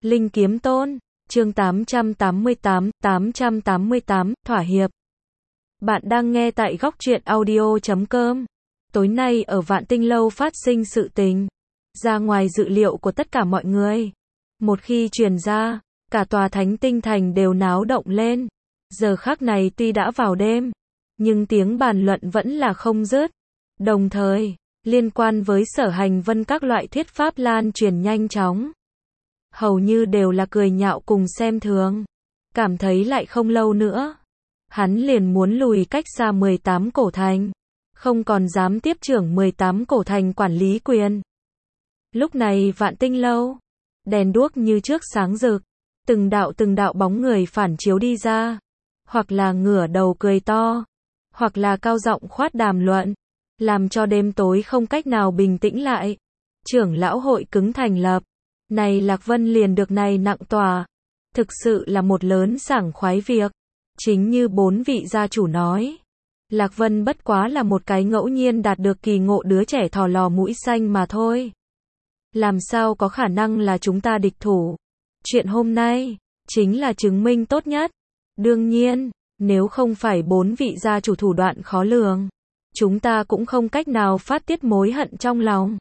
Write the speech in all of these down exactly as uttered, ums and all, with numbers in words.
Linh Kiếm Tôn, chương tám trăm tám mươi tám, tám trăm tám mươi tám, thỏa hiệp. Bạn đang nghe tại góc truyện audio chấm com. Tối nay ở Vạn Tinh Lâu phát sinh sự tình, ra ngoài dự liệu của tất cả mọi người. Một khi truyền ra, cả tòa Thánh Tinh Thành đều náo động lên. Giờ khắc này tuy đã vào đêm, nhưng tiếng bàn luận vẫn là không dứt. Đồng thời, liên quan với Sở Hành Vân các loại thuyết pháp lan truyền nhanh chóng. Hầu như đều là cười nhạo cùng xem thường. Cảm thấy lại không lâu nữa, hắn liền muốn lùi cách xa mười tám cổ thành, không còn dám tiếp trưởng mười tám cổ thành quản lý quyền. Lúc này Vạn Tinh Lâu, đèn đuốc như trước sáng rực, từng đạo từng đạo bóng người phản chiếu đi ra, hoặc là ngửa đầu cười to, hoặc là cao giọng khoát đàm luận, làm cho đêm tối không cách nào bình tĩnh lại. Trưởng lão hội cứng thành lập, này Lạc Vân liền được này nặng tòa, thực sự là một lớn sảng khoái việc. Chính như bốn vị gia chủ nói, Lạc Vân bất quá là một cái ngẫu nhiên đạt được kỳ ngộ đứa trẻ thò lò mũi xanh mà thôi. Làm sao có khả năng là chúng ta địch thủ? Chuyện hôm nay chính là chứng minh tốt nhất. Đương nhiên, nếu không phải bốn vị gia chủ thủ đoạn khó lường, chúng ta cũng không cách nào phát tiết mối hận trong lòng.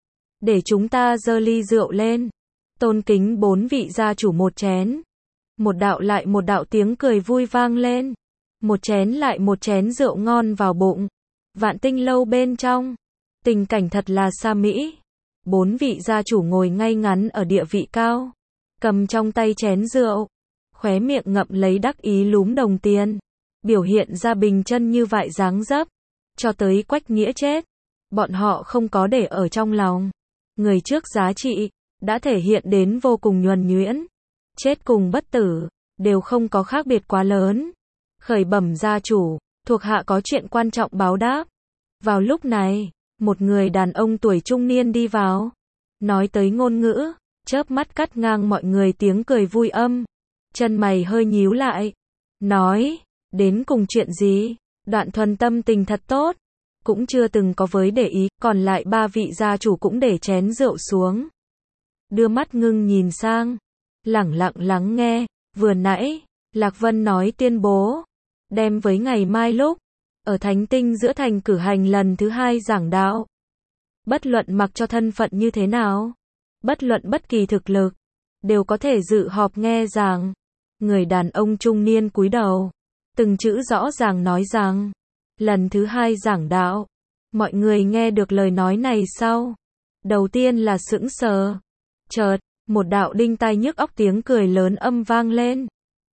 Để chúng ta giơ ly rượu lên, tôn kính bốn vị gia chủ một chén. Một đạo lại một đạo tiếng cười vui vang lên. Một chén lại một chén rượu ngon vào bụng. Vạn Tinh Lâu bên trong, tình cảnh thật là xa mỹ. Bốn vị gia chủ ngồi ngay ngắn ở địa vị cao, cầm trong tay chén rượu, khóe miệng ngậm lấy đắc ý lúm đồng tiền, biểu hiện ra bình chân như vậy dáng dấp. Cho tới Quách Nghĩa chết, bọn họ không có để ở trong lòng. Người trước giá trị đã thể hiện đến vô cùng nhuần nhuyễn. Chết cùng bất tử đều không có khác biệt quá lớn. Khởi bẩm gia chủ, thuộc hạ có chuyện quan trọng báo đáp. Vào lúc này, một người đàn ông tuổi trung niên đi vào, nói tới ngôn ngữ, chớp mắt cắt ngang mọi người tiếng cười vui âm. Chân mày hơi nhíu lại, nói, đến cùng chuyện gì? Đoạn Thuần tâm tình thật tốt, cũng chưa từng có với để ý. Còn lại ba vị gia chủ cũng để chén rượu xuống, đưa mắt ngưng nhìn sang, lẳng lặng lắng nghe. Vừa nãy, Lạc Vân nói tuyên bố, đem với ngày mai lúc, ở Thánh Tinh giữa thành cử hành lần thứ hai giảng đạo. Bất luận mặc cho thân phận như thế nào, bất luận bất kỳ thực lực, đều có thể dự họp nghe giảng. Người đàn ông trung niên cúi đầu, từng chữ rõ ràng nói rằng, lần thứ hai giảng đạo. Mọi người nghe được lời nói này sau, đầu tiên là sững sờ. Chợt, một đạo đinh tai nhức óc tiếng cười lớn âm vang lên,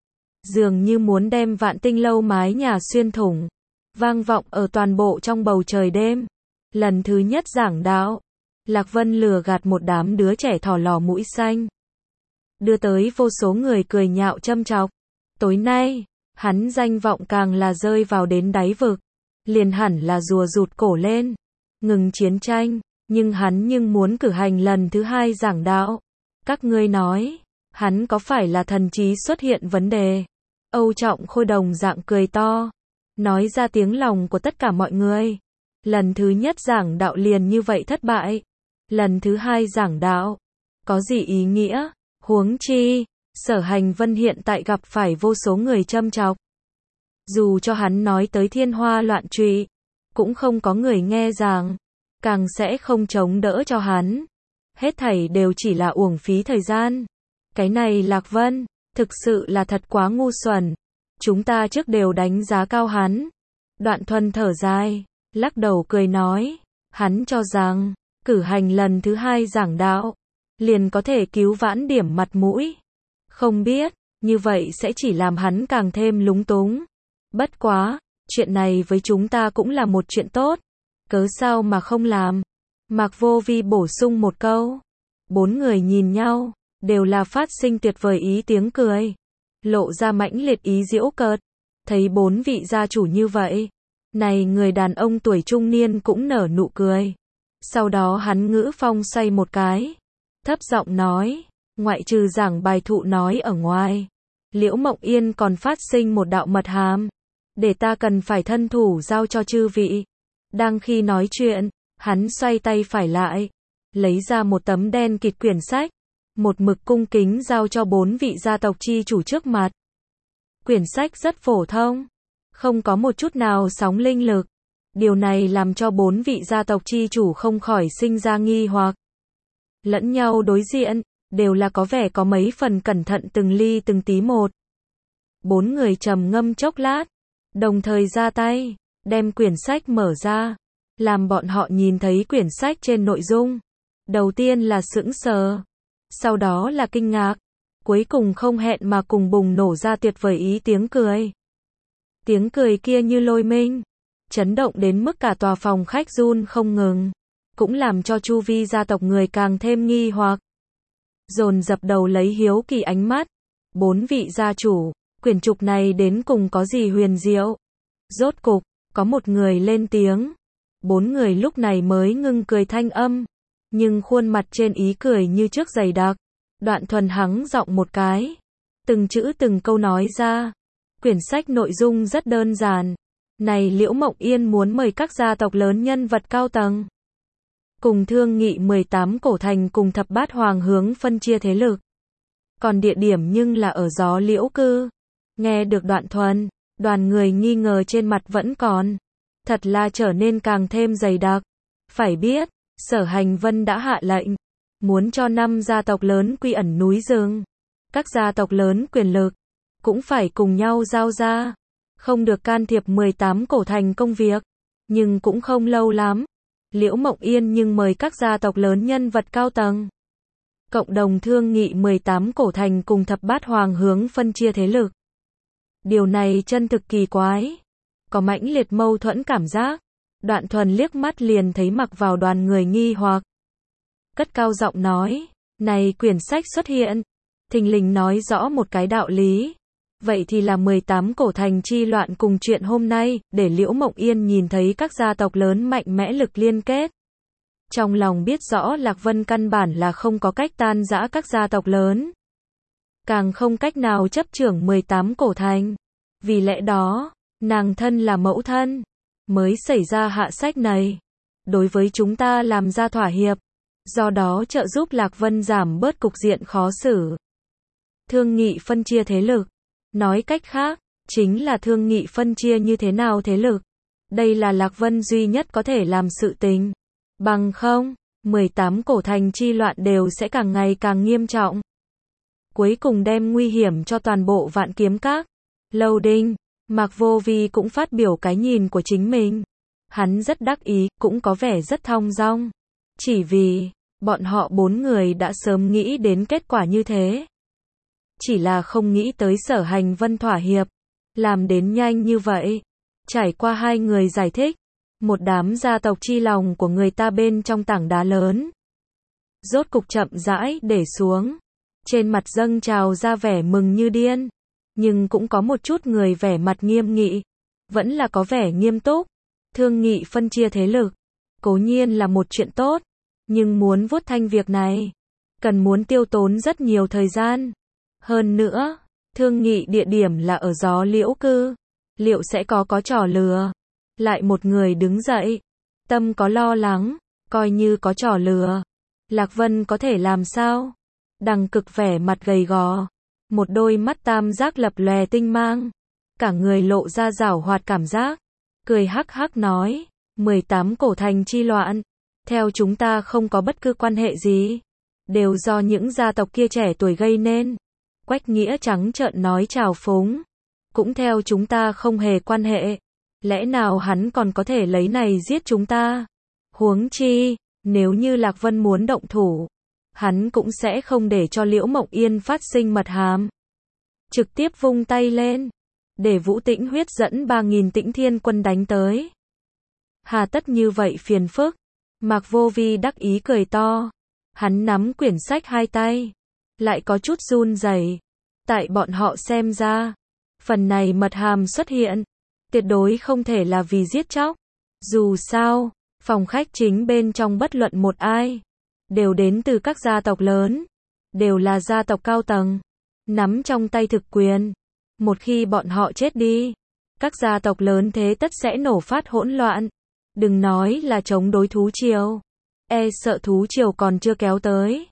dường như muốn đem Vạn Tinh Lâu mái nhà xuyên thủng, vang vọng ở toàn bộ trong bầu trời đêm. Lần thứ nhất giảng đạo, Lạc Vân lừa gạt một đám đứa trẻ thò lò mũi xanh, đưa tới vô số người cười nhạo châm chọc. Tối nay, hắn danh vọng càng là rơi vào đến đáy vực, liền hẳn là rùa rụt cổ lên, ngừng chiến tranh, nhưng hắn nhưng muốn cử hành lần thứ hai giảng đạo. Các ngươi nói, hắn có phải là thần trí xuất hiện vấn đề? Âu Trọng Khôi đồng dạng cười to, nói ra tiếng lòng của tất cả mọi người. Lần thứ nhất giảng đạo liền như vậy thất bại, lần thứ hai giảng đạo, có gì ý nghĩa? Huống chi, Sở Hành Vân hiện tại gặp phải vô số người châm chọc. Dù cho hắn nói tới thiên hoa loạn trụy, cũng không có người nghe giảng, càng sẽ không chống đỡ cho hắn. Hết thảy đều chỉ là uổng phí thời gian. Cái này Lạc Vân, thực sự là thật quá ngu xuẩn. Chúng ta trước đều đánh giá cao hắn. Đoạn Thuần thở dài, lắc đầu cười nói, hắn cho rằng, cử hành lần thứ hai giảng đạo, liền có thể cứu vãn điểm mặt mũi. Không biết, như vậy sẽ chỉ làm hắn càng thêm lúng túng. Bất quá, chuyện này với chúng ta cũng là một chuyện tốt. Cớ sao mà không làm? Mạc Vô Vi bổ sung một câu. Bốn người nhìn nhau, đều là phát sinh tuyệt vời ý tiếng cười, lộ ra mãnh liệt ý giễu cợt. Thấy bốn vị gia chủ như vậy, này người đàn ông tuổi trung niên cũng nở nụ cười. Sau đó hắn ngữ phong xoay một cái, thấp giọng nói, ngoại trừ giảng bài thụ nói ở ngoài, Liễu Mộng Yên còn phát sinh một đạo mật hàm, để ta cần phải thân thủ giao cho chư vị. Đang khi nói chuyện, hắn xoay tay phải lại, lấy ra một tấm đen kịt quyển sách, một mực cung kính giao cho bốn vị gia tộc chi chủ trước mặt. Quyển sách rất phổ thông, không có một chút nào sóng linh lực. Điều này làm cho bốn vị gia tộc chi chủ không khỏi sinh ra nghi hoặc. Lẫn nhau đối diện, đều là có vẻ có mấy phần cẩn thận từng ly từng tí một. Bốn người trầm ngâm chốc lát, đồng thời ra tay, đem quyển sách mở ra, làm bọn họ nhìn thấy quyển sách trên nội dung. Đầu tiên là sững sờ, sau đó là kinh ngạc, cuối cùng không hẹn mà cùng bùng nổ ra tuyệt vời ý tiếng cười. Tiếng cười kia như lôi minh, chấn động đến mức cả tòa phòng khách run không ngừng, cũng làm cho chu vi gia tộc người càng thêm nghi hoặc. Dồn dập đầu lấy hiếu kỳ ánh mắt. Bốn vị gia chủ, quyển trục này đến cùng có gì huyền diệu? Rốt cục, có một người lên tiếng. Bốn người lúc này mới ngưng cười thanh âm, nhưng khuôn mặt trên ý cười như trước dày đặc. Đoạn Thuần hắng giọng một cái, từng chữ từng câu nói ra. Quyển sách nội dung rất đơn giản. Này Liễu Mộng Yên muốn mời các gia tộc lớn nhân vật cao tầng cùng thương nghị mười tám cổ thành cùng thập bát hoàng hướng phân chia thế lực. Còn địa điểm nhưng là ở Gió Liễu Cư. Nghe được Đoạn Thuần, đoàn người nghi ngờ trên mặt vẫn còn. Thật là trở nên càng thêm dày đặc. Phải biết, Sở Hành Vân đã hạ lệnh, muốn cho năm gia tộc lớn quy ẩn núi rừng. Các gia tộc lớn quyền lực, cũng phải cùng nhau giao ra. Không được can thiệp mười tám cổ thành công việc. Nhưng cũng không lâu lắm. Liễu Mộng Yên nhưng mời các gia tộc lớn nhân vật cao tầng cộng đồng thương nghị mười tám cổ thành cùng thập bát hoàng hướng phân chia thế lực. Điều này chân thực kỳ quái, có mãnh liệt mâu thuẫn cảm giác. Đoạn Thuần liếc mắt liền thấy mặc vào đoàn người nghi hoặc, cất cao giọng nói, này quyển sách xuất hiện, thình lình nói rõ một cái đạo lý. Vậy thì là mười tám cổ thành chi loạn cùng chuyện hôm nay, để Liễu Mộng Yên nhìn thấy các gia tộc lớn mạnh mẽ lực liên kết. Trong lòng biết rõ Lạc Vân căn bản là không có cách tan rã các gia tộc lớn. Càng không cách nào chấp trưởng mười tám cổ thành. Vì lẽ đó, nàng thân là mẫu thân, mới xảy ra hạ sách này. Đối với chúng ta làm ra thỏa hiệp. Do đó trợ giúp Lạc Vân giảm bớt cục diện khó xử. Thương nghị phân chia thế lực. Nói cách khác, chính là thương nghị phân chia như thế nào thế lực. Đây là Lạc Vân duy nhất có thể làm sự tình. Bằng không, mười tám cổ thành chi loạn đều sẽ càng ngày càng nghiêm trọng. Cuối cùng đem nguy hiểm cho toàn bộ Vạn Kiếm Các. Lâu Đinh, Mạc Vô Vi cũng phát biểu cái nhìn của chính mình. Hắn rất đắc ý, cũng có vẻ rất thong dong. Chỉ vì, bọn họ bốn người đã sớm nghĩ đến kết quả như thế. Chỉ là không nghĩ tới Sở Hành Vân thỏa hiệp, làm đến nhanh như vậy. Trải qua hai người giải thích, một đám gia tộc chi lòng của người ta bên trong tảng đá lớn. Rốt cục chậm rãi để xuống, trên mặt dâng trào ra vẻ mừng như điên, nhưng cũng có một chút người vẻ mặt nghiêm nghị, vẫn là có vẻ nghiêm túc. Thương nghị phân chia thế lực, cố nhiên là một chuyện tốt, nhưng muốn vuốt thanh việc này, cần muốn tiêu tốn rất nhiều thời gian. Hơn nữa, thương nghị địa điểm là ở Gió Liễu Cư, liệu sẽ có có trò lừa? Lại một người đứng dậy, tâm có lo lắng, coi như có trò lừa, Lạc Vân có thể làm sao? Đằng Cực vẻ mặt gầy gò, một đôi mắt tam giác lập lòe tinh mang, cả người lộ ra giảo hoạt cảm giác, cười hắc hắc nói, mười tám cổ thành chi loạn, theo chúng ta không có bất cứ quan hệ gì, đều do những gia tộc kia trẻ tuổi gây nên. Quách Nghĩa trắng trợn nói trào phúng, cũng theo chúng ta không hề quan hệ, lẽ nào hắn còn có thể lấy này giết chúng ta? Huống chi, nếu như Lạc Vân muốn động thủ, hắn cũng sẽ không để cho Liễu Mộng Yên phát sinh mật hàm. Trực tiếp vung tay lên, để Vũ Tĩnh Huyết dẫn ba nghìn Tĩnh Thiên quân đánh tới. Hà tất như vậy phiền phức? Mạc Vô Vi đắc ý cười to, hắn nắm quyển sách hai tay, lại có chút run rẩy. Tại bọn họ xem ra, phần này mật hàm xuất hiện, tuyệt đối không thể là vì giết chóc. Dù sao, phòng khách chính bên trong bất luận một ai, đều đến từ các gia tộc lớn, đều là gia tộc cao tầng, nắm trong tay thực quyền. Một khi bọn họ chết đi, các gia tộc lớn thế tất sẽ nổ phát hỗn loạn. Đừng nói là chống đối thú triều, e sợ thú triều còn chưa kéo tới.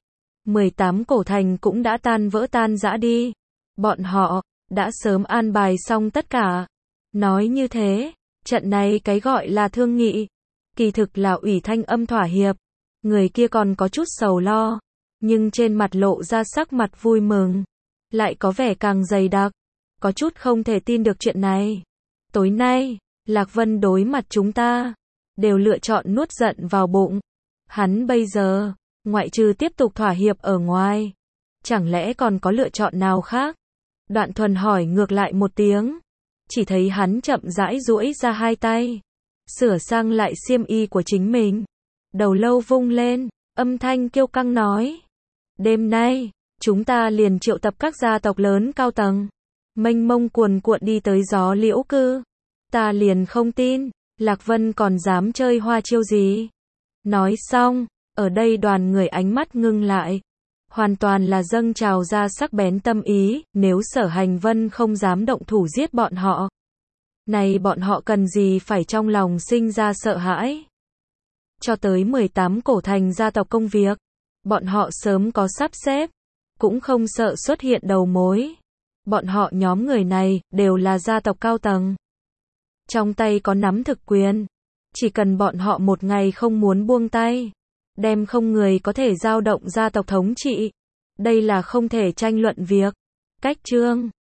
mười tám cổ thành cũng đã tan vỡ tan rã đi. Bọn họ đã sớm an bài xong tất cả. Nói như thế, trận này cái gọi là thương nghị, kỳ thực là ủy thanh âm thỏa hiệp. Người kia còn có chút sầu lo, nhưng trên mặt lộ ra sắc mặt vui mừng, lại có vẻ càng dày đặc, có chút không thể tin được chuyện này. Tối nay, Lạc Vân đối mặt chúng ta, đều lựa chọn nuốt giận vào bụng. Hắn bây giờ, ngoại trừ tiếp tục thỏa hiệp ở ngoài, chẳng lẽ còn có lựa chọn nào khác? Đoạn Thuần hỏi ngược lại một tiếng, chỉ thấy hắn chậm rãi duỗi ra hai tay, sửa sang lại xiêm y của chính mình. Đầu lâu vung lên, âm thanh kiêu căng nói: đêm nay, chúng ta liền triệu tập các gia tộc lớn cao tầng, mênh mông cuồn cuộn đi tới Gió Liễu Cư. Ta liền không tin, Lạc Vân còn dám chơi hoa chiêu gì. Nói xong, ở đây đoàn người ánh mắt ngưng lại, hoàn toàn là dâng trào ra sắc bén tâm ý, nếu Sở Hành Vân không dám động thủ giết bọn họ, này bọn họ cần gì phải trong lòng sinh ra sợ hãi. Cho tới mười tám cổ thành gia tộc công việc, bọn họ sớm có sắp xếp, cũng không sợ xuất hiện đầu mối. Bọn họ nhóm người này đều là gia tộc cao tầng, trong tay có nắm thực quyền, chỉ cần bọn họ một ngày không muốn buông tay, đem không người có thể dao động gia tộc thống trị. Đây là không thể tranh luận việc. Cách chương